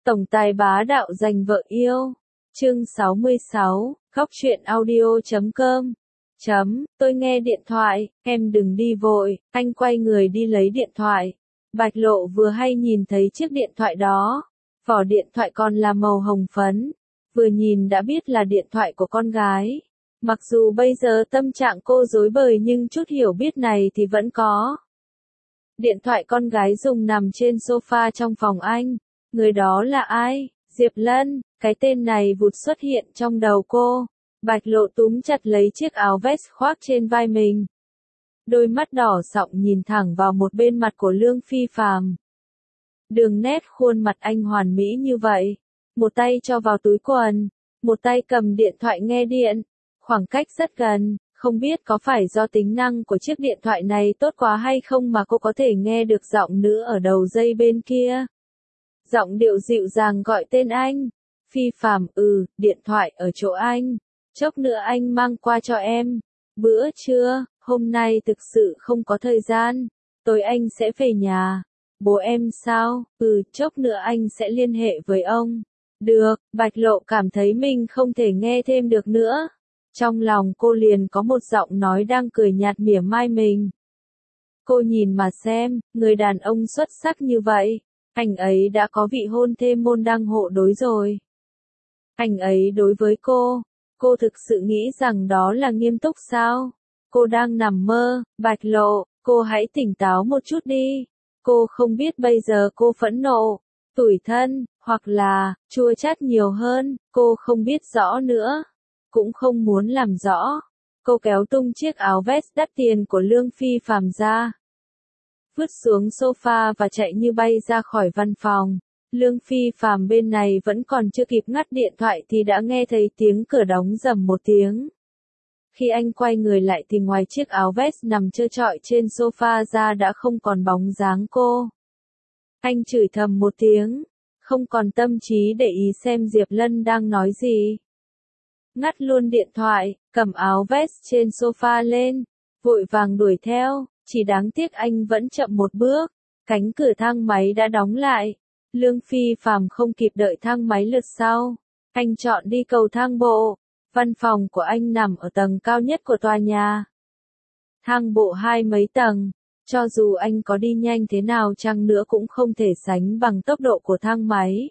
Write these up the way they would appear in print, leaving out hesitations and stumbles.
Tổng tài bá đạo giành vợ yêu. Chương 66, khóc chuyện audio.com. Tôi nghe điện thoại, em đừng đi vội, anh quay người đi lấy điện thoại. Bạch Lộ vừa hay nhìn thấy chiếc điện thoại đó. Vỏ điện thoại còn là màu hồng phấn. Vừa nhìn đã biết là điện thoại của con gái. Mặc dù bây giờ tâm trạng cô rối bời nhưng chút hiểu biết này thì vẫn có. Điện thoại con gái dùng nằm trên sofa trong phòng anh. Người đó là ai? Diệp Lân. Cái tên này vụt xuất hiện trong đầu cô. Bạch Lộ túm chặt lấy chiếc áo vest khoác trên vai mình. Đôi mắt đỏ sọng nhìn thẳng vào một bên mặt của Lương Phi Phàm. Đường nét khuôn mặt anh hoàn mỹ như vậy. Một tay cho vào túi quần, một tay cầm điện thoại nghe điện. Khoảng cách rất gần, không biết có phải do tính năng của chiếc điện thoại này tốt quá hay không mà cô có thể nghe được giọng nữ ở đầu dây bên kia. Giọng điệu dịu dàng gọi tên anh. Phi Phàm, điện thoại ở chỗ anh. Chốc nữa anh mang qua cho em. Bữa trưa, hôm nay thực sự không có thời gian. Tối anh sẽ về nhà. Bố em sao? Chốc nữa anh sẽ liên hệ với ông. Được, Bạch Lộ cảm thấy mình không thể nghe thêm được nữa. Trong lòng cô liền có một giọng nói đang cười nhạt mỉa mai mình. Cô nhìn mà xem, người đàn ông xuất sắc như vậy. Anh ấy đã có vị hôn thê môn đăng hộ đối rồi. Anh ấy đối với cô thực sự nghĩ rằng đó là nghiêm túc sao? Cô đang nằm mơ, Bạch Lộ, cô hãy tỉnh táo một chút đi. Cô không biết bây giờ cô phẫn nộ, tủi thân, hoặc là, chua chát nhiều hơn, cô không biết rõ nữa. Cũng không muốn làm rõ. Cô kéo tung chiếc áo vest đắt tiền của Lương Phi Phàm ra. Vứt xuống sofa và chạy như bay ra khỏi văn phòng. Lương Phi Phàm bên này vẫn còn chưa kịp ngắt điện thoại thì đã nghe thấy tiếng cửa đóng rầm một tiếng. Khi anh quay người lại thì ngoài chiếc áo vest nằm trơ trọi trên sofa ra đã không còn bóng dáng cô. Anh chửi thầm một tiếng, không còn tâm trí để ý xem Diệp Lân đang nói gì. Ngắt luôn điện thoại, cầm áo vest trên sofa lên, vội vàng đuổi theo, chỉ đáng tiếc anh vẫn chậm một bước. Cánh cửa thang máy đã đóng lại. Lương Phi Phàm không kịp đợi thang máy lượt sau. Anh chọn đi cầu thang bộ. Văn phòng của anh nằm ở tầng cao nhất của tòa nhà. Thang bộ 2 mấy tầng. Cho dù anh có đi nhanh thế nào chăng nữa cũng không thể sánh bằng tốc độ của thang máy.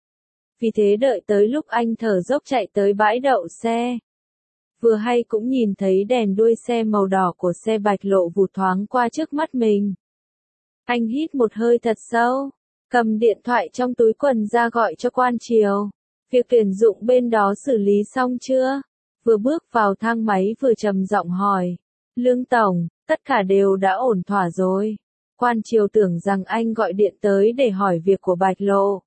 Vì thế đợi tới lúc anh thở dốc chạy tới bãi đậu xe. Vừa hay cũng nhìn thấy đèn đuôi xe màu đỏ của xe Bạch Lộ vụt thoáng qua trước mắt mình. Anh hít một hơi thật sâu, cầm điện thoại trong túi quần ra gọi cho Quan Triều. Việc tuyển dụng bên đó xử lý xong chưa? Vừa bước vào thang máy vừa trầm giọng hỏi. Lương Tổng, tất cả đều đã ổn thỏa rồi. Quan Triều tưởng rằng anh gọi điện tới để hỏi việc của Bạch Lộ.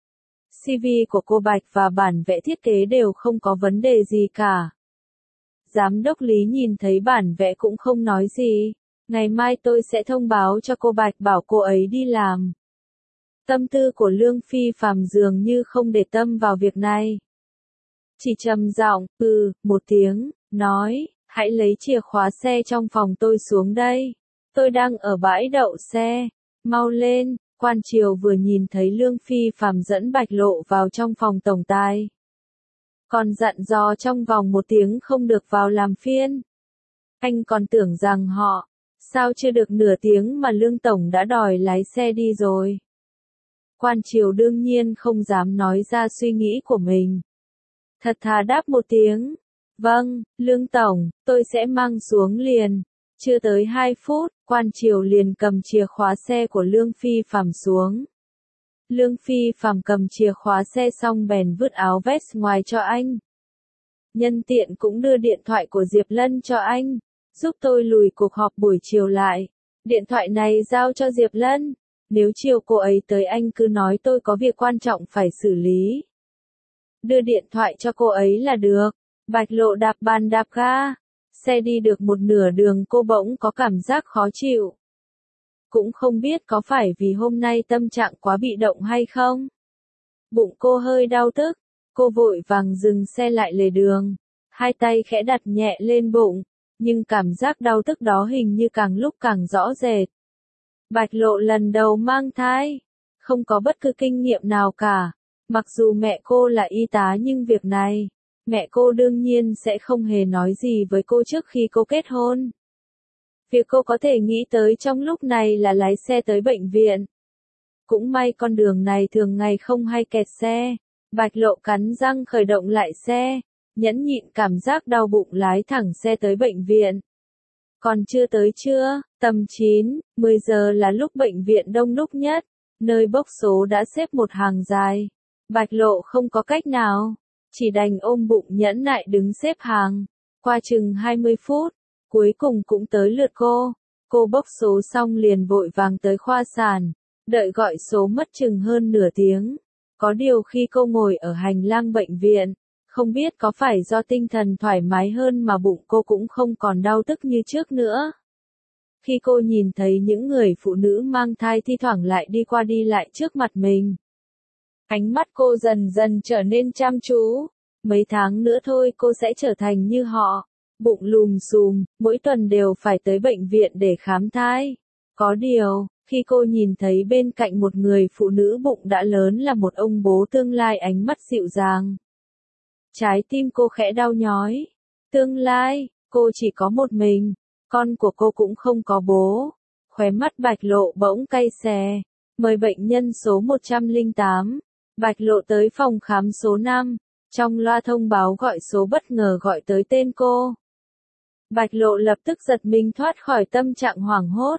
CV của cô Bạch và bản vẽ thiết kế đều không có vấn đề gì cả. Giám đốc Lý nhìn thấy bản vẽ cũng không nói gì. Ngày mai tôi sẽ thông báo cho cô Bạch bảo cô ấy đi làm. Tâm tư của Lương Phi Phàm dường như không để tâm vào việc này. Chỉ trầm giọng, một tiếng, nói, hãy lấy chìa khóa xe trong phòng tôi xuống đây. Tôi đang ở bãi đậu xe. Mau lên. Quan Triều vừa nhìn thấy Lương Phi Phàm dẫn Bạch Lộ vào trong phòng tổng tài. Còn dặn dò trong vòng 1 tiếng không được vào làm phiên. Anh còn tưởng rằng họ, sao chưa được nửa tiếng mà Lương Tổng đã đòi lái xe đi rồi. Quan Triều đương nhiên không dám nói ra suy nghĩ của mình. Thật thà đáp một tiếng. Vâng, Lương Tổng, tôi sẽ mang xuống liền. Chưa tới 2 phút, Quan Triều liền cầm chìa khóa xe của Lương Phi Phàm xuống. Lương Phi Phàm cầm chìa khóa xe xong bèn vứt áo vest ngoài cho anh. Nhân tiện cũng đưa điện thoại của Diệp Lân cho anh. Giúp tôi lùi cuộc họp buổi chiều lại. Điện thoại này giao cho Diệp Lân. Nếu chiều cô ấy tới anh cứ nói tôi có việc quan trọng phải xử lý. Đưa điện thoại cho cô ấy là được. Bạch Lộ đạp bàn đạp ga. Xe đi được một nửa đường cô bỗng có cảm giác khó chịu. Cũng không biết có phải vì hôm nay tâm trạng quá bị động hay không. Bụng cô hơi đau tức. Cô vội vàng dừng xe lại lề đường. Hai tay khẽ đặt nhẹ lên bụng. Nhưng cảm giác đau tức đó hình như càng lúc càng rõ rệt. Bạch Lộ lần đầu mang thai. Không có bất cứ kinh nghiệm nào cả. Mặc dù mẹ cô là y tá nhưng việc này, mẹ cô đương nhiên sẽ không hề nói gì với cô trước khi cô kết hôn. Việc cô có thể nghĩ tới trong lúc này là lái xe tới bệnh viện. Cũng may con đường này thường ngày không hay kẹt xe. Bạch Lộ cắn răng khởi động lại xe, nhẫn nhịn cảm giác đau bụng lái thẳng xe tới bệnh viện. Còn chưa tới trưa, tầm 9, 10 giờ là lúc bệnh viện đông đúc nhất, nơi bốc số đã xếp một hàng dài. Bạch Lộ không có cách nào, chỉ đành ôm bụng nhẫn nại đứng xếp hàng. Qua chừng 20 phút, cuối cùng cũng tới lượt cô. Cô bốc số xong liền vội vàng tới khoa sản, đợi gọi số mất chừng hơn nửa tiếng. Có điều khi cô ngồi ở hành lang bệnh viện, không biết có phải do tinh thần thoải mái hơn mà bụng cô cũng không còn đau tức như trước nữa. Khi cô nhìn thấy những người phụ nữ mang thai thi thoảng lại đi qua đi lại trước mặt mình, ánh mắt cô dần dần trở nên chăm chú. Mấy tháng nữa thôi cô sẽ trở thành như họ, bụng lùm xùm, mỗi tuần đều phải tới bệnh viện để khám thai. Có điều, khi cô nhìn thấy bên cạnh một người phụ nữ bụng đã lớn là một ông bố tương lai ánh mắt dịu dàng, trái tim cô khẽ đau nhói. Tương lai, cô chỉ có một mình, con của cô cũng không có bố. Khóe mắt Bạch Lộ bỗng cay xè. Mời bệnh nhân số 108. Bạch Lộ tới phòng khám số 5. Trong loa thông báo gọi số bất ngờ gọi tới tên cô. Bạch Lộ lập tức giật mình thoát khỏi tâm trạng hoảng hốt.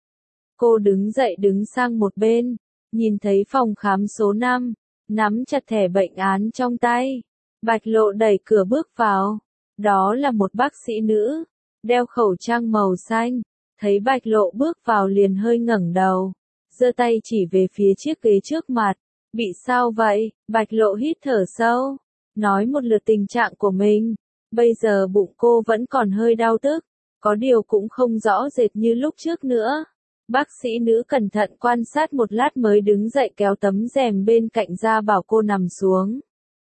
Cô đứng dậy đứng sang một bên, nhìn thấy phòng khám số 5, nắm chặt thẻ bệnh án trong tay. Bạch Lộ đẩy cửa bước vào. Đó là một bác sĩ nữ, đeo khẩu trang màu xanh. Thấy Bạch Lộ bước vào liền hơi ngẩng đầu, giơ tay chỉ về phía chiếc ghế trước mặt. Bị sao vậy? Bạch Lộ hít thở sâu, nói một lượt tình trạng của mình. Bây giờ bụng cô vẫn còn hơi đau tức, có điều cũng không rõ rệt như lúc trước nữa. Bác sĩ nữ cẩn thận quan sát một lát mới đứng dậy kéo tấm rèm bên cạnh ra bảo cô nằm xuống.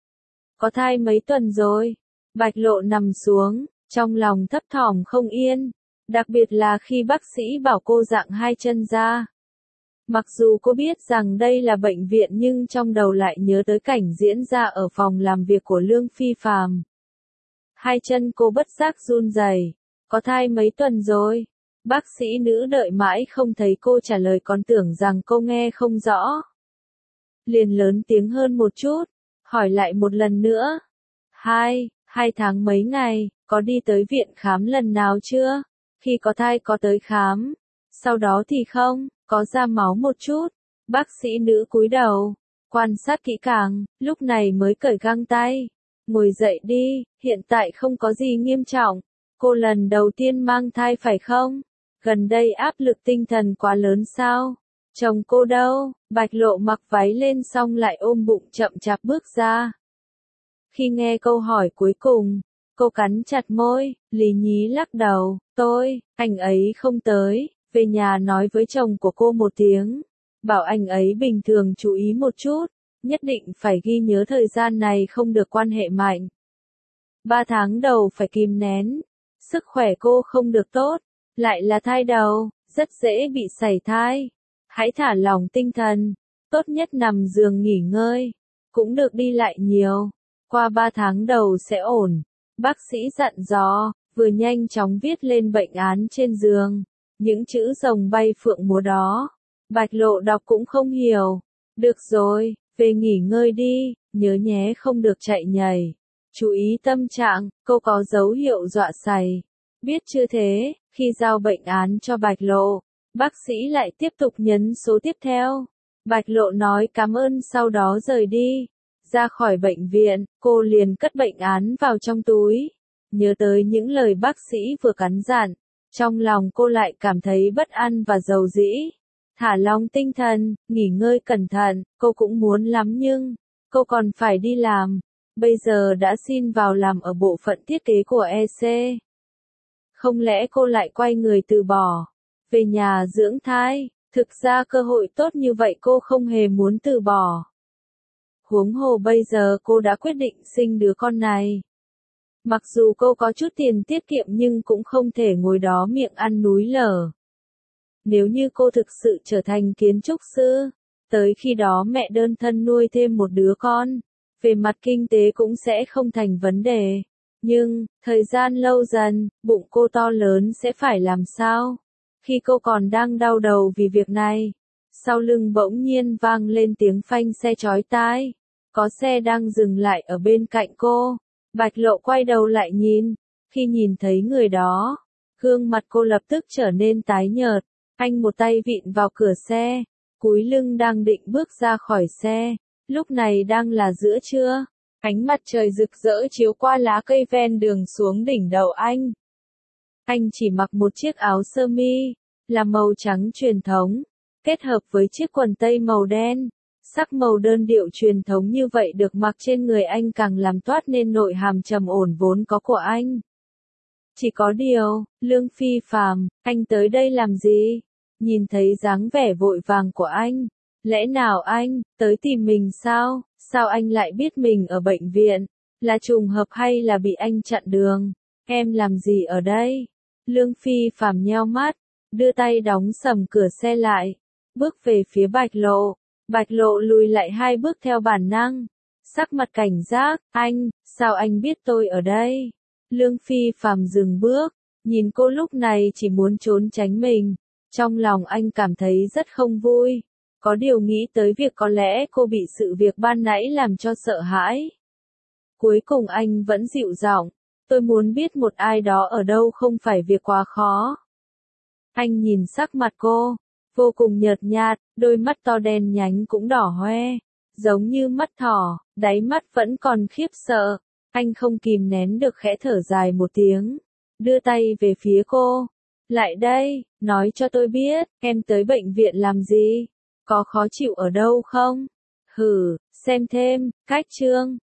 Có thai mấy tuần rồi? Bạch Lộ nằm xuống, trong lòng thấp thỏm không yên, đặc biệt là khi bác sĩ bảo cô dạng hai chân ra. Mặc dù cô biết rằng đây là bệnh viện nhưng trong đầu lại nhớ tới cảnh diễn ra ở phòng làm việc của Lương Phi Phàm. Hai chân cô bất giác run rẩy. Có thai mấy tuần rồi? Bác sĩ nữ đợi mãi không thấy cô trả lời còn tưởng rằng cô nghe không rõ. Liền lớn tiếng hơn một chút, hỏi lại một lần nữa. Hai tháng mấy ngày, có đi tới viện khám lần nào chưa? Khi có thai có tới khám. Sau đó thì không, có ra máu một chút. Bác sĩ nữ cúi đầu, quan sát kỹ càng, lúc này mới cởi găng tay. Ngồi dậy đi, hiện tại không có gì nghiêm trọng. Cô lần đầu tiên mang thai phải không? Gần đây áp lực tinh thần quá lớn sao? Chồng cô đâu? Bạch Lộ mặc váy lên xong lại ôm bụng chậm chạp bước ra. Khi nghe câu hỏi cuối cùng, cô cắn chặt môi, lý nhí lắc đầu. Anh ấy không tới, về nhà nói với chồng của cô một tiếng. Bảo anh ấy bình thường chú ý một chút, nhất định phải ghi nhớ thời gian này không được quan hệ mạnh. 3 tháng đầu phải kìm nén, sức khỏe cô không được tốt, lại là thai đầu, rất dễ bị sảy thai. Hãy thả lỏng tinh thần, tốt nhất nằm giường nghỉ ngơi, cũng được đi lại nhiều. Qua 3 tháng đầu sẽ ổn, bác sĩ dặn dò, vừa nhanh chóng viết lên bệnh án trên giường. Những chữ rồng bay phượng múa đó, Bạch Lộ đọc cũng không hiểu. Được rồi, về nghỉ ngơi đi, nhớ nhé không được chạy nhảy. Chú ý tâm trạng, cô có dấu hiệu dọa sảy. Biết chưa thế, khi giao bệnh án cho Bạch Lộ, bác sĩ lại tiếp tục nhấn số tiếp theo. Bạch Lộ nói cảm ơn sau đó rời đi. Ra khỏi bệnh viện, cô liền cất bệnh án vào trong túi. Nhớ tới những lời bác sĩ vừa căn dặn, trong lòng cô lại cảm thấy bất an và dầu dĩ. Thả lỏng tinh thần, nghỉ ngơi cẩn thận, cô cũng muốn lắm nhưng, cô còn phải đi làm. Bây giờ đã xin vào làm ở bộ phận thiết kế của EC. Không lẽ cô lại quay người từ bỏ, về nhà dưỡng thai? Thực ra cơ hội tốt như vậy cô không hề muốn từ bỏ. Huống hồ bây giờ cô đã quyết định sinh đứa con này. Mặc dù cô có chút tiền tiết kiệm nhưng cũng không thể ngồi đó miệng ăn núi lở. Nếu như cô thực sự trở thành kiến trúc sư, Tới khi đó mẹ đơn thân nuôi thêm một đứa con, về mặt kinh tế cũng sẽ không thành vấn đề. Nhưng, thời gian lâu dần, bụng cô to lớn sẽ phải làm sao? Khi cô còn đang đau đầu vì việc này, sau lưng bỗng nhiên vang lên tiếng phanh xe chói tai. Có xe đang dừng lại ở bên cạnh cô. Bạch Lộ quay đầu lại nhìn. Khi nhìn thấy người đó, gương mặt cô lập tức trở nên tái nhợt. Anh một tay vịn vào cửa xe, cúi lưng đang định bước ra khỏi xe. Lúc này đang là giữa trưa. Ánh mặt trời rực rỡ chiếu qua lá cây ven đường xuống đỉnh đầu anh. Anh chỉ mặc một chiếc áo sơ mi, là màu trắng truyền thống, kết hợp với chiếc quần tây màu đen. Sắc màu đơn điệu truyền thống như vậy được mặc trên người anh càng làm toát nên nội hàm trầm ổn vốn có của anh. Chỉ có điều, Lương Phi Phàm, anh tới đây làm gì? Nhìn thấy dáng vẻ vội vàng của anh, lẽ nào anh tới tìm mình sao? Sao anh lại biết mình ở bệnh viện? Là trùng hợp hay là bị anh chặn đường? Em làm gì ở đây? Lương Phi Phàm nheo mắt, đưa tay đóng sầm cửa xe lại, bước về phía Bạch Lộ. Bạch Lộ lùi lại 2 bước theo bản năng, sắc mặt cảnh giác. Anh, sao anh biết tôi ở đây? Lương Phi Phàm dừng bước, nhìn cô lúc này chỉ muốn trốn tránh mình. Trong lòng anh cảm thấy rất không vui, có điều nghĩ tới việc có lẽ cô bị sự việc ban nãy làm cho sợ hãi. Cuối cùng anh vẫn dịu giọng, tôi muốn biết một ai đó ở đâu không phải việc quá khó. Anh nhìn sắc mặt cô, vô cùng nhợt nhạt, đôi mắt to đen nhánh cũng đỏ hoe, giống như mắt thỏ, đáy mắt vẫn còn khiếp sợ. Anh không kìm nén được khẽ thở dài một tiếng, đưa tay về phía cô. Lại đây, nói cho tôi biết, em tới bệnh viện làm gì? Có khó chịu ở đâu không? Hử, xem thêm, cách chương.